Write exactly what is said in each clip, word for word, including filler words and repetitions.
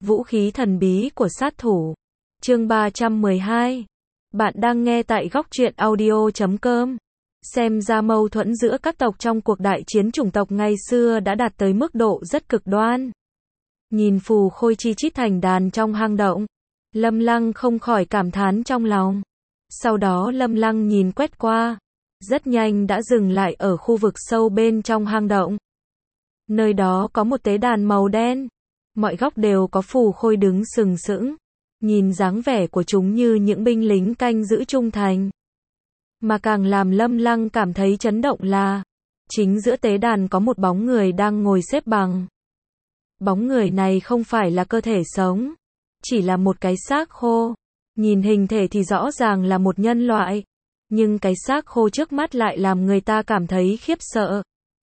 Vũ khí thần bí của sát thủ. Chương ba trăm mười hai. Bạn đang nghe tại góc truyện audio chấm com. Xem ra mâu thuẫn giữa các tộc trong cuộc đại chiến chủng tộc ngày xưa đã đạt tới mức độ rất cực đoan. Nhìn phù khôi chi chít thành đàn trong hang động, Lâm Lăng không khỏi cảm thán trong lòng. Sau đó Lâm Lăng nhìn quét qua, rất nhanh đã dừng lại ở khu vực sâu bên trong hang động. Nơi đó có một tế đàn màu đen, mọi góc đều có phù khôi đứng sừng sững, nhìn dáng vẻ của chúng như những binh lính canh giữ trung thành. Mà càng làm Lâm Lăng cảm thấy chấn động là, chính giữa tế đàn có một bóng người đang ngồi xếp bằng. Bóng người này không phải là cơ thể sống, chỉ là một cái xác khô. Nhìn hình thể thì rõ ràng là một nhân loại, nhưng cái xác khô trước mắt lại làm người ta cảm thấy khiếp sợ.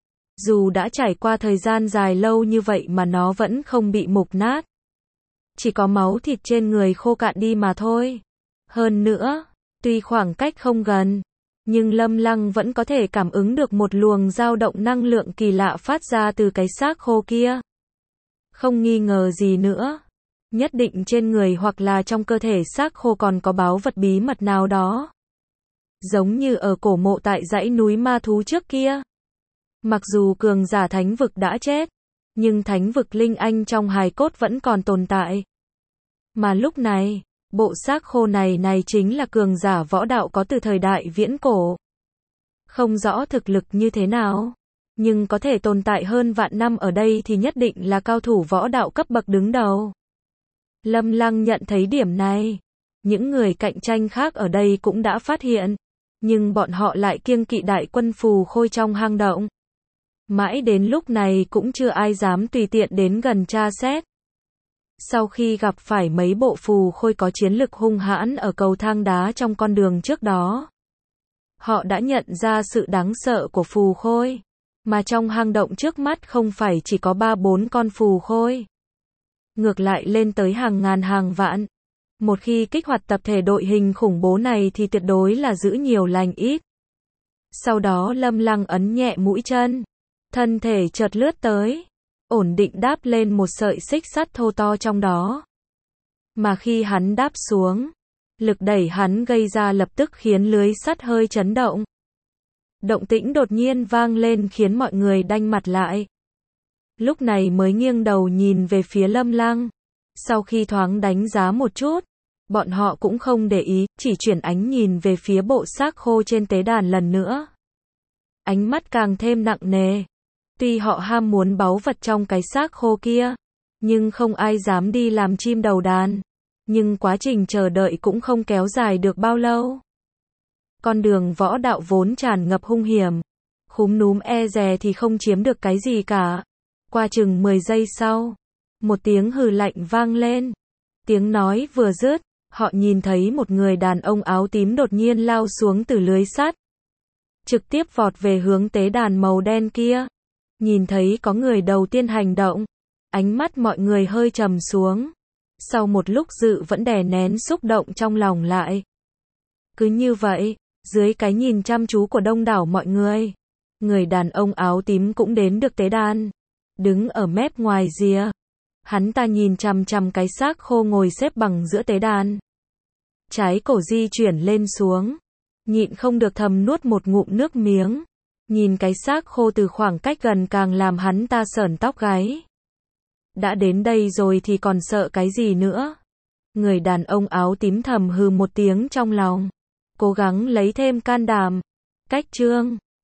Dù đã trải qua thời gian dài lâu như vậy mà nó vẫn không bị mục nát. Chỉ có máu thịt trên người khô cạn đi mà thôi. Hơn nữa, tuy khoảng cách không gần, nhưng Lâm Lăng vẫn có thể cảm ứng được một luồng dao động năng lượng kỳ lạ phát ra từ cái xác khô kia. Không nghi ngờ gì nữa, nhất định trên người hoặc là trong cơ thể xác khô còn có báu vật bí mật nào đó. Giống như ở cổ mộ tại dãy núi ma thú trước kia. Mặc dù cường giả thánh vực đã chết, nhưng thánh vực linh anh trong hài cốt vẫn còn tồn tại. Mà lúc này, bộ xác khô này này chính là cường giả võ đạo có từ thời đại viễn cổ. Không rõ thực lực như thế nào, nhưng có thể tồn tại hơn vạn năm ở đây thì nhất định là cao thủ võ đạo cấp bậc đứng đầu. Lâm Lăng nhận thấy điểm này, những người cạnh tranh khác ở đây cũng đã phát hiện, nhưng bọn họ lại kiêng kỵ đại quân phù khôi trong hang động. Mãi đến lúc này cũng chưa ai dám tùy tiện đến gần tra xét. Sau khi gặp phải mấy bộ phù khôi có chiến lực hung hãn ở cầu thang đá trong con đường trước đó, họ đã nhận ra sự đáng sợ của phù khôi. Mà trong hang động trước mắt không phải chỉ có ba bốn con phù khôi, ngược lại lên tới hàng ngàn hàng vạn. Một khi kích hoạt tập thể đội hình khủng bố này thì tuyệt đối là giữ nhiều lành ít. Sau đó Lâm Lăng ấn nhẹ mũi chân, thân thể chợt lướt tới, ổn định đáp lên một sợi xích sắt thô to trong đó. Mà khi hắn đáp xuống, lực đẩy hắn gây ra lập tức khiến lưới sắt hơi chấn động. Động tĩnh đột nhiên vang lên khiến mọi người đanh mặt lại. Lúc này mới nghiêng đầu nhìn về phía Lâm Lăng. Sau khi thoáng đánh giá một chút, bọn họ cũng không để ý, chỉ chuyển ánh nhìn về phía bộ xác khô trên tế đàn lần nữa. Ánh mắt càng thêm nặng nề. Tuy họ ham muốn báu vật trong cái xác khô kia, nhưng không ai dám đi làm chim đầu đàn. Nhưng quá trình chờ đợi cũng không kéo dài được bao lâu. Con đường võ đạo vốn tràn ngập hung hiểm, khúm núm e dè thì không chiếm được cái gì cả. Qua chừng mười giây sau, một tiếng hừ lạnh vang lên. Tiếng nói vừa dứt, họ nhìn thấy một người đàn ông áo tím đột nhiên lao xuống từ lưới sắt, trực tiếp vọt về hướng tế đàn màu đen kia. Nhìn thấy có người đầu tiên hành động, ánh mắt mọi người hơi trầm xuống. Sau một lúc dự vẫn đè nén xúc động trong lòng lại. Cứ như vậy, dưới cái nhìn chăm chú của đông đảo mọi người, người đàn ông áo tím cũng đến được tế đàn, đứng ở mép ngoài rìa. Hắn ta nhìn chằm chằm cái xác khô ngồi xếp bằng giữa tế đàn. Trái cổ di chuyển lên xuống, nhịn không được thầm nuốt một ngụm nước miếng. Nhìn cái xác khô từ khoảng cách gần càng làm hắn ta sởn tóc gáy. Đã đến đây rồi thì còn sợ cái gì nữa? Người đàn ông áo tím thầm hừ một tiếng trong lòng, cố gắng lấy thêm can đảm. Cách chương